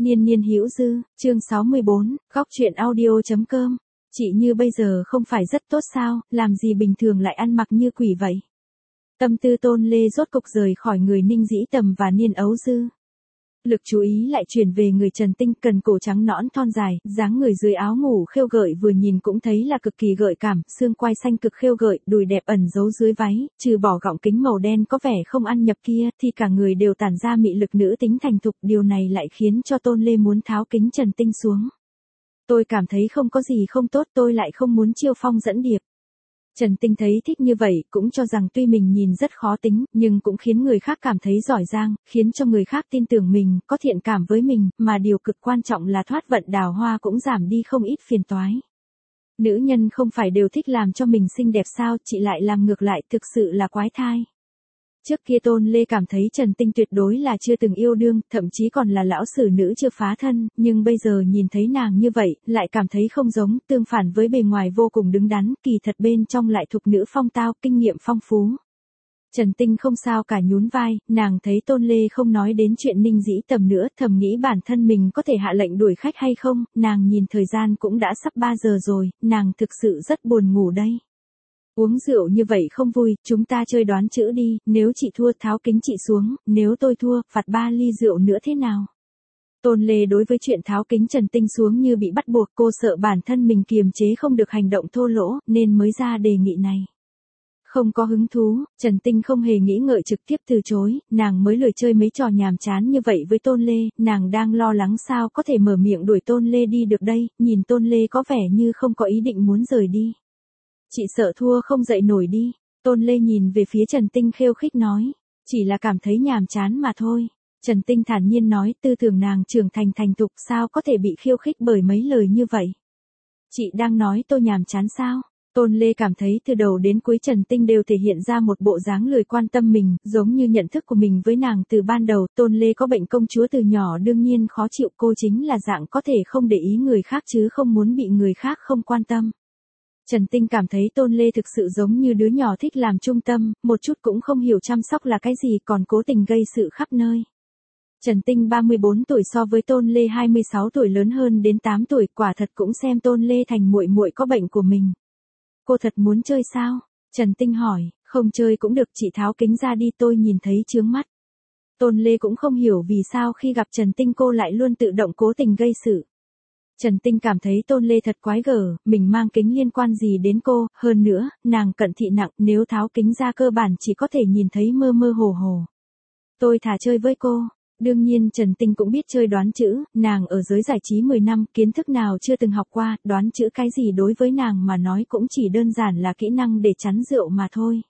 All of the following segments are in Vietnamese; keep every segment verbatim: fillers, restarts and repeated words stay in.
Niên niên hữu dư, chương sáu mươi bốn, góc truyện audio.com. Chị Như bây giờ không phải rất tốt sao, làm gì bình thường lại ăn mặc như quỷ vậy? Tâm tư Tôn Lê rốt cục rời khỏi người Ninh Dĩ Tầm và Niên Ấu Dư. Lực chú ý lại chuyển về người Trần Tinh, cần cổ trắng nõn thon dài, dáng người dưới áo ngủ khêu gợi vừa nhìn cũng thấy là cực kỳ gợi cảm, xương quai xanh cực khêu gợi, đùi đẹp ẩn giấu dưới váy, trừ bỏ gọng kính màu đen có vẻ không ăn nhập kia, thì cả người đều tản ra mị lực nữ tính thành thục, điều này lại khiến cho Tôn Lê muốn tháo kính Trần Tinh xuống. Tôi cảm thấy không có gì không tốt, tôi lại không muốn chiêu phong dẫn điệp. Trần Tinh thấy thích như vậy, cũng cho rằng tuy mình nhìn rất khó tính, nhưng cũng khiến người khác cảm thấy giỏi giang, khiến cho người khác tin tưởng mình, có thiện cảm với mình, mà điều cực quan trọng là thoát vận đào hoa cũng giảm đi không ít phiền toái. Nữ nhân không phải đều thích làm cho mình xinh đẹp sao, chị lại làm ngược lại, thực sự là quái thai. Trước kia Tôn Lê cảm thấy Trần Tinh tuyệt đối là chưa từng yêu đương, thậm chí còn là lão sử nữ chưa phá thân, nhưng bây giờ nhìn thấy nàng như vậy, lại cảm thấy không giống, tương phản với bề ngoài vô cùng đứng đắn, kỳ thật bên trong lại thục nữ phong tao, kinh nghiệm phong phú. Trần Tinh không sao cả nhún vai, nàng thấy Tôn Lê không nói đến chuyện Ninh Dĩ Tầm nữa, thầm nghĩ bản thân mình có thể hạ lệnh đuổi khách hay không, nàng nhìn thời gian cũng đã sắp ba giờ rồi, nàng thực sự rất buồn ngủ đây. Uống rượu như vậy không vui, chúng ta chơi đoán chữ đi, nếu chị thua tháo kính chị xuống, nếu tôi thua, phạt ba ly rượu nữa thế nào? Tôn Lê đối với chuyện tháo kính Trần Tinh xuống như bị bắt buộc, cô sợ bản thân mình kiềm chế không được hành động thô lỗ, nên mới ra đề nghị này. Không có hứng thú, Trần Tinh không hề nghĩ ngợi trực tiếp từ chối, nàng mới lười chơi mấy trò nhàm chán như vậy với Tôn Lê, nàng đang lo lắng sao có thể mở miệng đuổi Tôn Lê đi được đây, nhìn Tôn Lê có vẻ như không có ý định muốn rời đi. Chị sợ thua không dậy nổi đi, Tôn Lê nhìn về phía Trần Tinh khêu khích nói, chỉ là cảm thấy nhàm chán mà thôi. Trần Tinh thản nhiên nói, tư tưởng nàng trưởng thành thành thục sao có thể bị khiêu khích bởi mấy lời như vậy. Chị đang nói tôi nhàm chán sao? Tôn Lê cảm thấy từ đầu đến cuối Trần Tinh đều thể hiện ra một bộ dáng lười quan tâm mình, giống như nhận thức của mình với nàng từ ban đầu. Tôn Lê có bệnh công chúa từ nhỏ đương nhiên khó chịu, cô chính là dạng có thể không để ý người khác chứ không muốn bị người khác không quan tâm. Trần Tinh cảm thấy Tôn Lê thực sự giống như đứa nhỏ thích làm trung tâm, một chút cũng không hiểu chăm sóc là cái gì còn cố tình gây sự khắp nơi. Trần Tinh ba mươi bốn tuổi so với Tôn Lê hai mươi sáu tuổi lớn hơn đến tám tuổi, quả thật cũng xem Tôn Lê thành muội muội có bệnh của mình. Cô thật muốn chơi sao? Trần Tinh hỏi, không chơi cũng được, chị tháo kính ra đi, tôi nhìn thấy chướng mắt. Tôn Lê cũng không hiểu vì sao khi gặp Trần Tinh cô lại luôn tự động cố tình gây sự. Trần Tinh cảm thấy Tôn Lê thật quái gở, mình mang kính liên quan gì đến cô, hơn nữa, nàng cận thị nặng, nếu tháo kính ra cơ bản chỉ có thể nhìn thấy mơ mơ hồ hồ. Tôi thả chơi với cô. Đương nhiên Trần Tinh cũng biết chơi đoán chữ, nàng ở giới giải trí mười năm, kiến thức nào chưa từng học qua, đoán chữ cái gì đối với nàng mà nói cũng chỉ đơn giản là kỹ năng để chắn rượu mà thôi.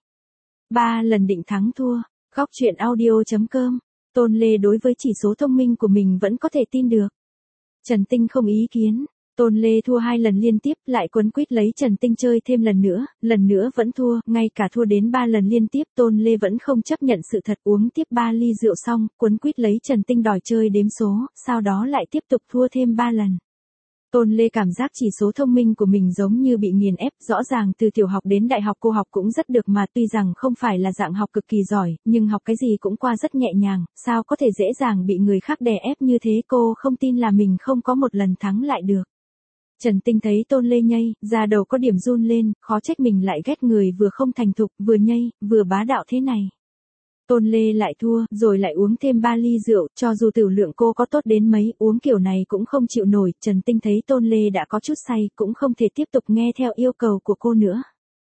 Ba lần định thắng thua, góc truyện audio.com, Tôn Lê đối với chỉ số thông minh của mình vẫn có thể tin được. Trần Tinh không ý kiến, Tôn Lê thua hai lần liên tiếp, lại quấn quýt lấy Trần Tinh chơi thêm lần nữa, lần nữa vẫn thua, ngay cả thua đến ba lần liên tiếp, Tôn Lê vẫn không chấp nhận sự thật, uống tiếp ba ly rượu xong, quấn quýt lấy Trần Tinh đòi chơi đếm số, sau đó lại tiếp tục thua thêm ba lần. Tôn Lê cảm giác chỉ số thông minh của mình giống như bị nghiền ép, rõ ràng từ tiểu học đến đại học cô học cũng rất được mà tuy rằng không phải là dạng học cực kỳ giỏi, nhưng học cái gì cũng qua rất nhẹ nhàng, sao có thể dễ dàng bị người khác đè ép như thế, cô không tin là mình không có một lần thắng lại được. Trần Tinh thấy Tôn Lê nhây, da đầu có điểm run lên, khó trách mình lại ghét người vừa không thành thục, vừa nhây, vừa bá đạo thế này. Tôn Lê lại thua, rồi lại uống thêm ba ly rượu, cho dù tiểu lượng cô có tốt đến mấy, uống kiểu này cũng không chịu nổi, Trần Tinh thấy Tôn Lê đã có chút say, cũng không thể tiếp tục nghe theo yêu cầu của cô nữa.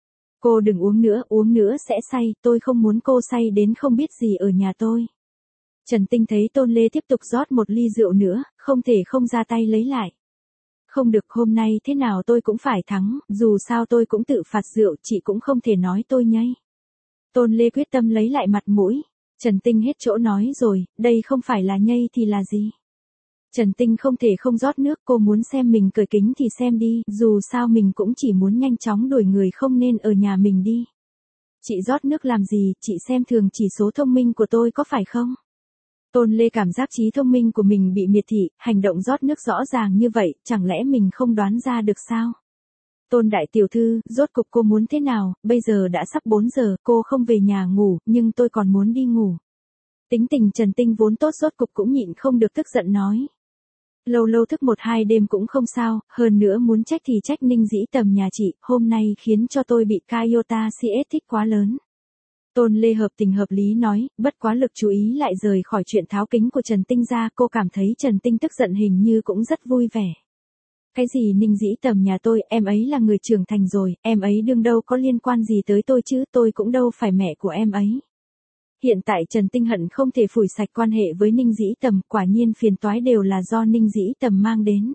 Cô đừng uống nữa, uống nữa sẽ say, tôi không muốn cô say đến không biết gì ở nhà tôi. Trần Tinh thấy Tôn Lê tiếp tục rót một ly rượu nữa, không thể không ra tay lấy lại. Không được, hôm nay thế nào tôi cũng phải thắng, dù sao tôi cũng tự phạt rượu, chị cũng không thể nói tôi nhây. Tôn Lê quyết tâm lấy lại mặt mũi. Trần Tinh hết chỗ nói rồi, đây không phải là nhây thì là gì? Trần Tinh không thể không rót nước, cô muốn xem mình cởi kính thì xem đi, dù sao mình cũng chỉ muốn nhanh chóng đuổi người không nên ở nhà mình đi. Chị rót nước làm gì, chị xem thường chỉ số thông minh của tôi có phải không? Tôn Lê cảm giác trí thông minh của mình bị miệt thị, hành động rót nước rõ ràng như vậy, chẳng lẽ mình không đoán ra được sao? Tôn đại tiểu thư, rốt cục cô muốn thế nào, bây giờ đã sắp bốn giờ, cô không về nhà ngủ, nhưng tôi còn muốn đi ngủ. Tính tình Trần Tinh vốn tốt rốt cục cũng nhịn không được tức giận nói. Lâu lâu thức một hai đêm cũng không sao, hơn nữa muốn trách thì trách Ninh Dĩ Tầm nhà chị, hôm nay khiến cho tôi bị Toyota Siết thích quá lớn. Tôn Lê hợp tình hợp lý nói, bất quá lực chú ý lại rời khỏi chuyện tháo kính của Trần Tinh ra, cô cảm thấy Trần Tinh tức giận hình như cũng rất vui vẻ. Cái gì Ninh Dĩ Tầm nhà tôi, em ấy là người trưởng thành rồi, em ấy đương đâu có liên quan gì tới tôi chứ, tôi cũng đâu phải mẹ của em ấy. Hiện tại Trần Tinh hận không thể phủi sạch quan hệ với Ninh Dĩ Tầm, quả nhiên phiền toái đều là do Ninh Dĩ Tầm mang đến.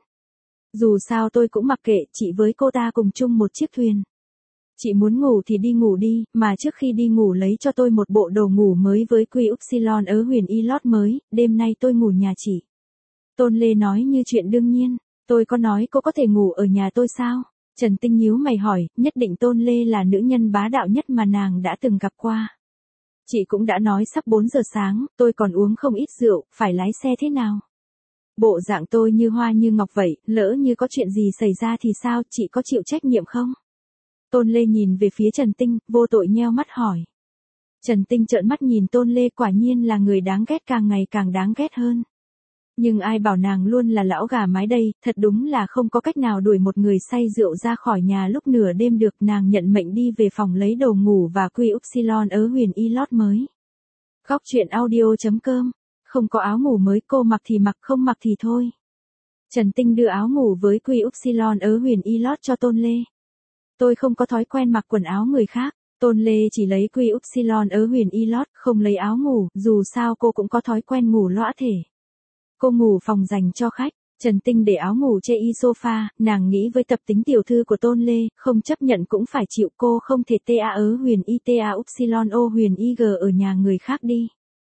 Dù sao tôi cũng mặc kệ, chị với cô ta cùng chung một chiếc thuyền. Chị muốn ngủ thì đi ngủ đi, mà trước khi đi ngủ lấy cho tôi một bộ đồ ngủ mới với quy upsilon ớ huyền y lót mới, đêm nay tôi ngủ nhà chị. Tôn Lê nói như chuyện đương nhiên, tôi có nói cô có thể ngủ ở nhà tôi sao? Trần Tinh nhíu mày hỏi, nhất định Tôn Lê là nữ nhân bá đạo nhất mà nàng đã từng gặp qua. Chị cũng đã nói sắp bốn giờ sáng, tôi còn uống không ít rượu, phải lái xe thế nào? Bộ dạng tôi như hoa như ngọc vậy, lỡ như có chuyện gì xảy ra thì sao, chị có chịu trách nhiệm không? Tôn Lê nhìn về phía Trần Tinh, vô tội nheo mắt hỏi. Trần Tinh trợn mắt nhìn Tôn Lê, quả nhiên là người đáng ghét, càng ngày càng đáng ghét hơn. Nhưng ai bảo nàng luôn là lão gà mái đây, thật đúng là không có cách nào đuổi một người say rượu ra khỏi nhà lúc nửa đêm được. Nàng nhận mệnh đi về phòng lấy đồ ngủ và quy upsilon ớ huyền y lót mới. Góc truyện audio chấm com, không có áo ngủ mới, cô mặc thì mặc, không mặc thì thôi. Trần Tinh đưa áo ngủ với quy upsilon ớ huyền y lót cho Tôn Lê. Tôi không có thói quen mặc quần áo người khác. Tôn Lê chỉ lấy quy upsilon ớ huyền y lót, không lấy áo ngủ, dù sao cô cũng có thói quen ngủ lõa thể. Cô ngủ phòng dành cho khách, Trần Tinh để áo ngủ chê y sofa, nàng nghĩ với tập tính tiểu thư của Tôn Lê, không chấp nhận cũng phải chịu, cô không thể ta ớ huyền y ta upsilon o huyền y g ở nhà người khác đi.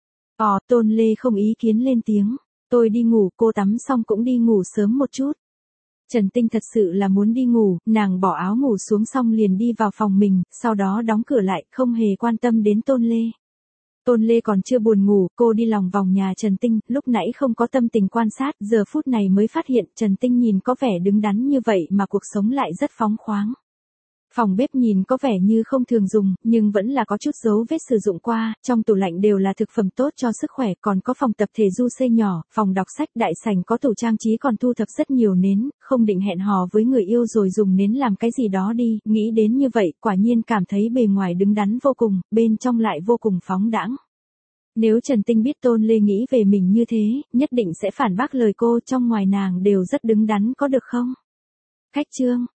Ồ, Tôn Lê không ý kiến lên tiếng, tôi đi ngủ, cô tắm xong cũng đi ngủ sớm một chút. Trần Tinh thật sự là muốn đi ngủ, nàng bỏ áo ngủ xuống xong liền đi vào phòng mình, sau đó đóng cửa lại, không hề quan tâm đến Tôn Lê. Tôn Lê còn chưa buồn ngủ, cô đi lòng vòng nhà Trần Tinh, lúc nãy không có tâm tình quan sát, giờ phút này mới phát hiện Trần Tinh nhìn có vẻ đứng đắn như vậy mà cuộc sống lại rất phóng khoáng. Phòng bếp nhìn có vẻ như không thường dùng, nhưng vẫn là có chút dấu vết sử dụng qua, trong tủ lạnh đều là thực phẩm tốt cho sức khỏe, còn có phòng tập thể du xây nhỏ, phòng đọc sách, đại sảnh có tủ trang trí, còn thu thập rất nhiều nến, không định hẹn hò với người yêu rồi dùng nến làm cái gì đó đi, nghĩ đến như vậy, quả nhiên cảm thấy bề ngoài đứng đắn vô cùng, bên trong lại vô cùng phóng đãng. Nếu Trần Tinh biết Tôn Lê nghĩ về mình như thế, nhất định sẽ phản bác lời cô, trong ngoài nàng đều rất đứng đắn có được không? Khách chương